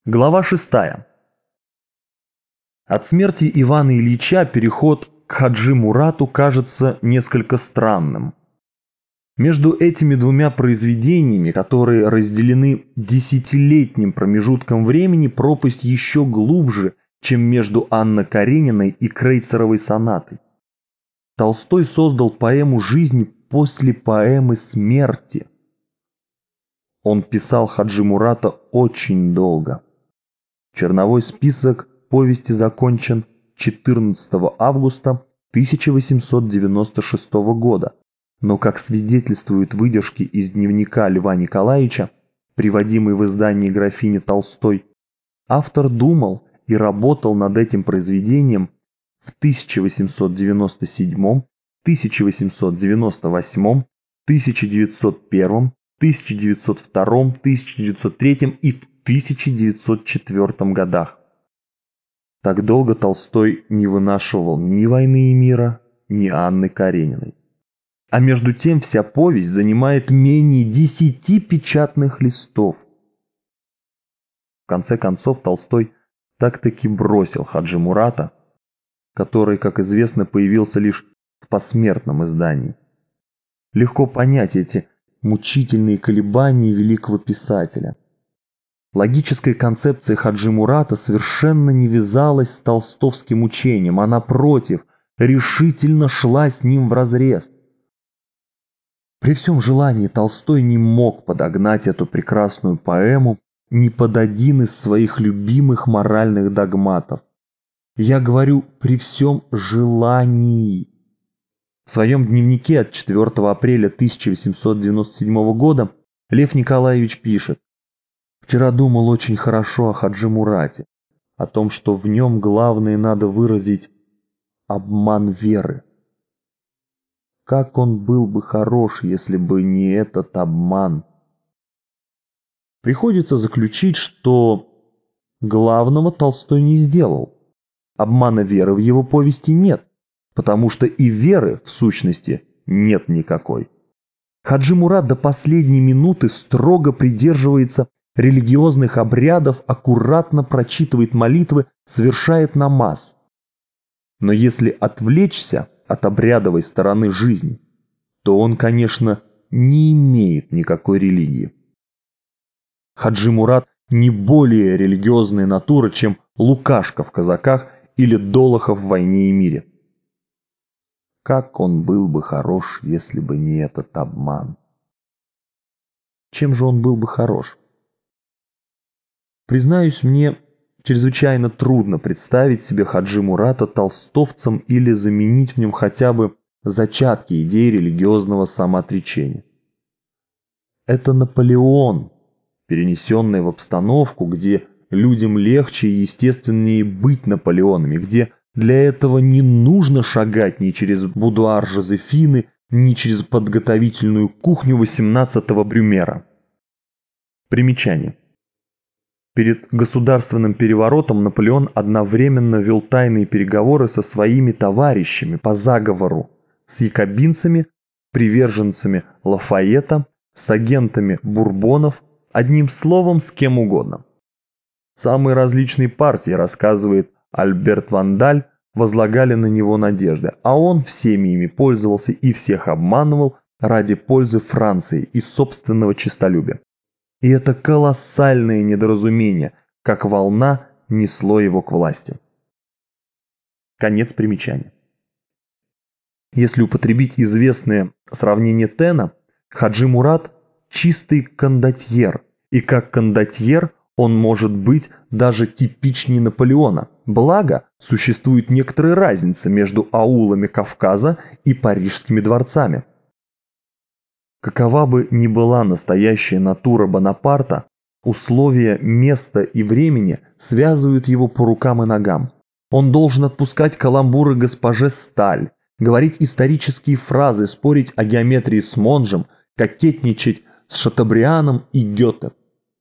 Глава 6. От смерти Ивана Ильича переход к Хаджи Мурату кажется несколько странным. Между этими двумя произведениями, которые разделены десятилетним промежутком времени, пропасть еще глубже, чем между Анной Карениной и Крейцеровой сонатой. Толстой создал поэму жизни после поэмы смерти. Он писал Хаджи Мурата очень долго. Черновой список повести закончен 14 августа 1896 года, но, как свидетельствуют выдержки из дневника Льва Николаевича, приводимый в издании графини Толстой, автор думал и работал над этим произведением в 1897, 1898, 1901, 1902, 1903 и в 1904 годах. Так долго Толстой не вынашивал ни «Войны и мира», ни Анны Карениной. А между тем вся повесть занимает менее 10 печатных листов. В конце концов Толстой так-таки бросил Хаджи Мурата, который, как известно, появился лишь в посмертном издании. Легко понять эти мучительные колебания великого писателя. Логическая концепция Хаджи Мурата совершенно не вязалась с толстовским учением, а напротив, решительно шла с ним вразрез. При всем желании Толстой не мог подогнать эту прекрасную поэму ни под один из своих любимых моральных догматов. Я говорю при всем желании. В своем дневнике от 4 апреля 1897 года Лев Николаевич пишет: «Вчера думал очень хорошо о Хаджи Мурате, о том, что в нем главное надо выразить обман веры. Как он был бы хорош, если бы не этот обман». Приходится заключить, что главного Толстой не сделал. Обмана веры в его повести нет, потому что и веры, в сущности, нет никакой. Хаджи Мурат до последней минуты строго придерживается религиозных обрядов, аккуратно прочитывает молитвы, совершает намаз. Но если отвлечься от обрядовой стороны жизни, то он, конечно, не имеет никакой религии. Хаджи Мурат не более религиозная натура, чем Лукашка в «Казаках» или Долохов в «Войне и мире». Как он был бы хорош, если бы не этот обман. Чем же он был бы хорош? Признаюсь, мне чрезвычайно трудно представить себе Хаджи Мурата толстовцем или заменить в нем хотя бы зачатки идей религиозного самоотречения. Это Наполеон, перенесенный в обстановку, где людям легче и естественнее быть Наполеонами, где для этого не нужно шагать ни через будуар Жозефины, ни через подготовительную кухню 18-го Брюмера. Примечание. Перед государственным переворотом Наполеон одновременно вел тайные переговоры со своими товарищами по заговору, с якобинцами, приверженцами Лафайета, с агентами Бурбонов, одним словом, с кем угодно. Самые различные партии, рассказывает Альберт Вандаль, возлагали на него надежды, а он всеми ими пользовался и всех обманывал ради пользы Франции и собственного честолюбия. И это колоссальное недоразумение, как волна, несло его к власти. Конец примечания. Если употребить известное сравнение Тена, Хаджи Мурат – чистый кондотьер, и как кондотьер он может быть даже типичнее Наполеона. Благо, существует некоторая разница между аулами Кавказа и парижскими дворцами. Какова бы ни была настоящая натура Бонапарта, условия места и времени связывают его по рукам и ногам. Он должен отпускать каламбуры госпоже Сталь, говорить исторические фразы, спорить о геометрии с Монжем, кокетничать с Шатобрианом и Гёте.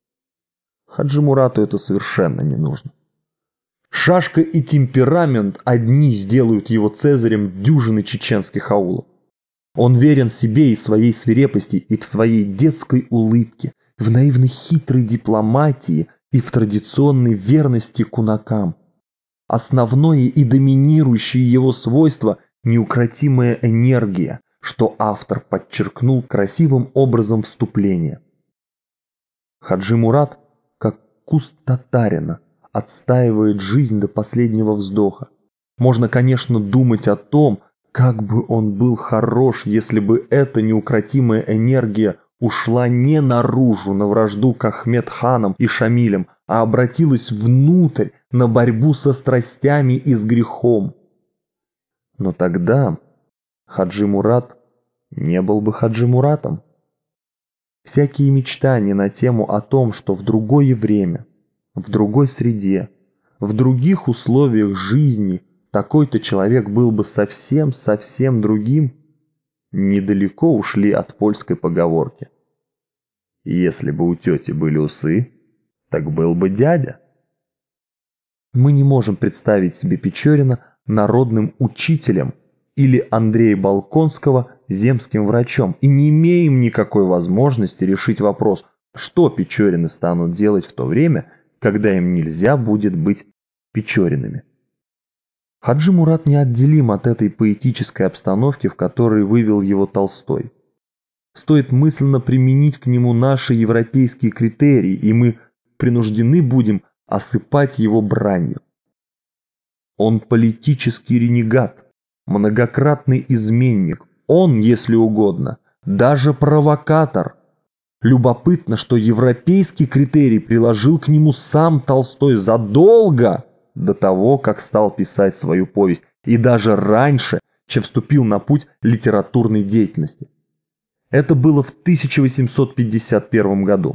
Хаджи Мурату это совершенно не нужно. Шашка и темперамент одни сделают его цезарем дюжины чеченских аулов. Он верен себе и своей свирепости, и в своей детской улыбке, в наивной хитрой дипломатии, и в традиционной верности кунакам. Основное и доминирующее его свойство – неукротимая энергия, что автор подчеркнул красивым образом вступления. Хаджи Мурат, как куст татарина, отстаивает жизнь до последнего вздоха. Можно, конечно, думать о том, как бы он был хорош, если бы эта неукротимая энергия ушла не наружу на вражду к Ахмед-ханам и Шамилям, а обратилась внутрь на борьбу со страстями и с грехом. Но тогда Хаджи Мурат не был бы Хаджи Муратом. Всякие мечтания на тему о том, что в другое время, в другой среде, в других условиях жизни такой-то человек был бы совсем другим, недалеко ушли от польской поговорки. Если бы у тети были усы, так был бы дядя. Мы не можем представить себе Печорина народным учителем или Андрея Болконского земским врачом и не имеем никакой возможности решить вопрос, что Печорины станут делать в то время, когда им нельзя будет быть Печоринами. Хаджи Мурат неотделим от этой поэтической обстановки, в которой вывел его Толстой. Стоит мысленно применить к нему наши европейские критерии, и мы принуждены будем осыпать его бранью. Он политический ренегат, многократный изменник, он, если угодно, даже провокатор. Любопытно, что европейский критерий приложил к нему сам Толстой задолго до того, как стал писать свою повесть, и даже раньше, чем вступил на путь литературной деятельности. Это было в 1851 году.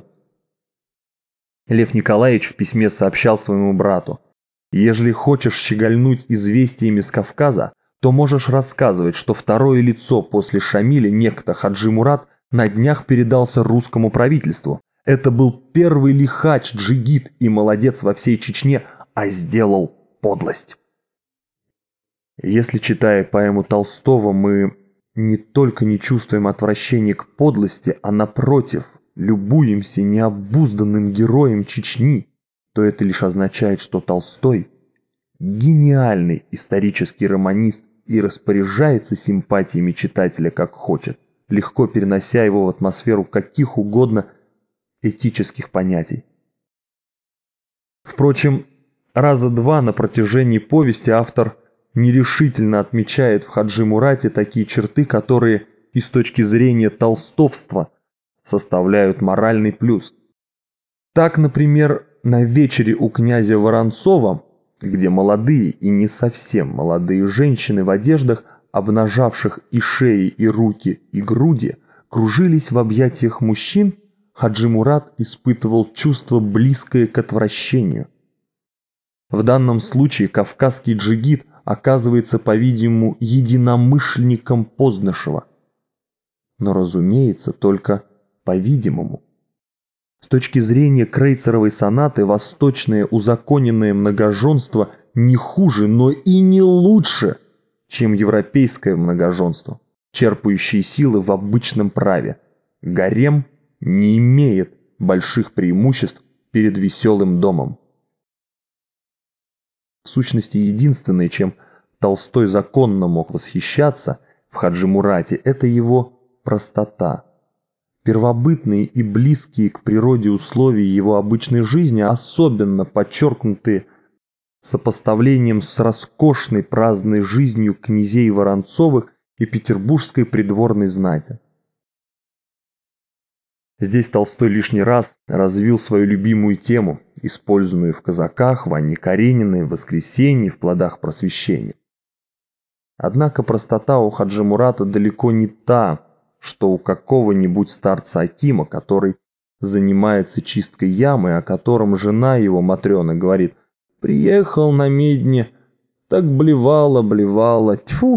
Лев Николаевич в письме сообщал своему брату: «Ежели хочешь щегольнуть известиями с Кавказа, то можешь рассказывать, что второе лицо после Шамиля, некто Хаджи Мурат, на днях передался русскому правительству. Это был первый лихач, джигит и молодец во всей Чечне, а сделал подлость». Если, читая поэму Толстого, мы не только не чувствуем отвращения к подлости, а напротив, любуемся необузданным героем Чечни, то это лишь означает, что Толстой – гениальный исторический романист и распоряжается симпатиями читателя как хочет, легко перенося его в атмосферу каких угодно этических понятий. Впрочем, раза два на протяжении повести автор нерешительно отмечает в Хаджи Мурате такие черты, которые и с точки зрения толстовства составляют моральный плюс. Так, например, на вечере у князя Воронцова, где молодые и не совсем молодые женщины в одеждах, обнажавших и шеи, и руки, и груди, кружились в объятиях мужчин, Хаджи Мурат испытывал чувство, близкое к отвращению. В данном случае кавказский джигит оказывается, по-видимому, единомышленником Познышева. Но, разумеется, только по-видимому. С точки зрения крейцеровой сонаты, восточное узаконенное многоженство не хуже, но и не лучше, чем европейское многоженство, черпающее силы в обычном праве. Гарем не имеет больших преимуществ перед веселым домом. В сущности, единственное, чем Толстой законно мог восхищаться в Хаджи Мурате, это его простота. Первобытные и близкие к природе условия его обычной жизни, особенно подчеркнутые сопоставлением с роскошной праздной жизнью князей Воронцовых и петербургской придворной знати. Здесь Толстой лишний раз развил свою любимую тему, используемую в «Казаках», в Анне Карениной, в «Воскресенье», в «Плодах просвещения». Однако простота у Хаджи Мурата далеко не та, что у какого-нибудь старца Акима, который занимается чисткой ямы, о котором жена его, Матрена, говорит: «Приехал на медне, так блевала, тьфу».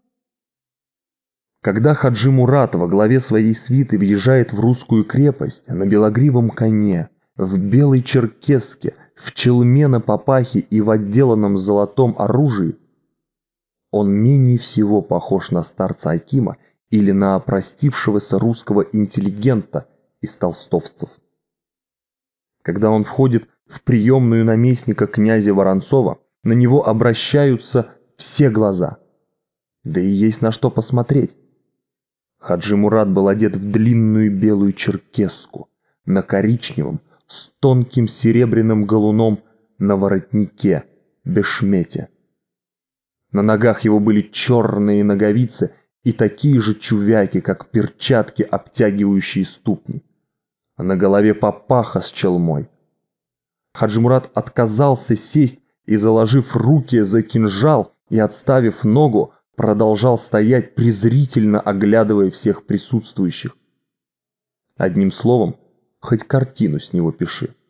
Когда Хаджи Мурат во главе своей свиты въезжает в русскую крепость на белогривом коне, в белой черкеске, в челме на папахе и в отделанном золотом оружии, он менее всего похож на старца Акима или на опростившегося русского интеллигента из толстовцев. Когда он входит в приемную наместника князя Воронцова, на него обращаются все глаза. Да и есть на что посмотреть. Хаджи Мурат был одет в длинную белую черкеску, на коричневом, с тонким серебряным галуном на воротнике, бешмете. На ногах его были черные ноговицы и такие же чувяки, как перчатки, обтягивающие ступни. А на голове папаха с челмой. Хаджи Мурат отказался сесть и, заложив руки за кинжал и отставив ногу, продолжал стоять, презрительно оглядывая всех присутствующих. Одним словом, хоть картину с него пиши.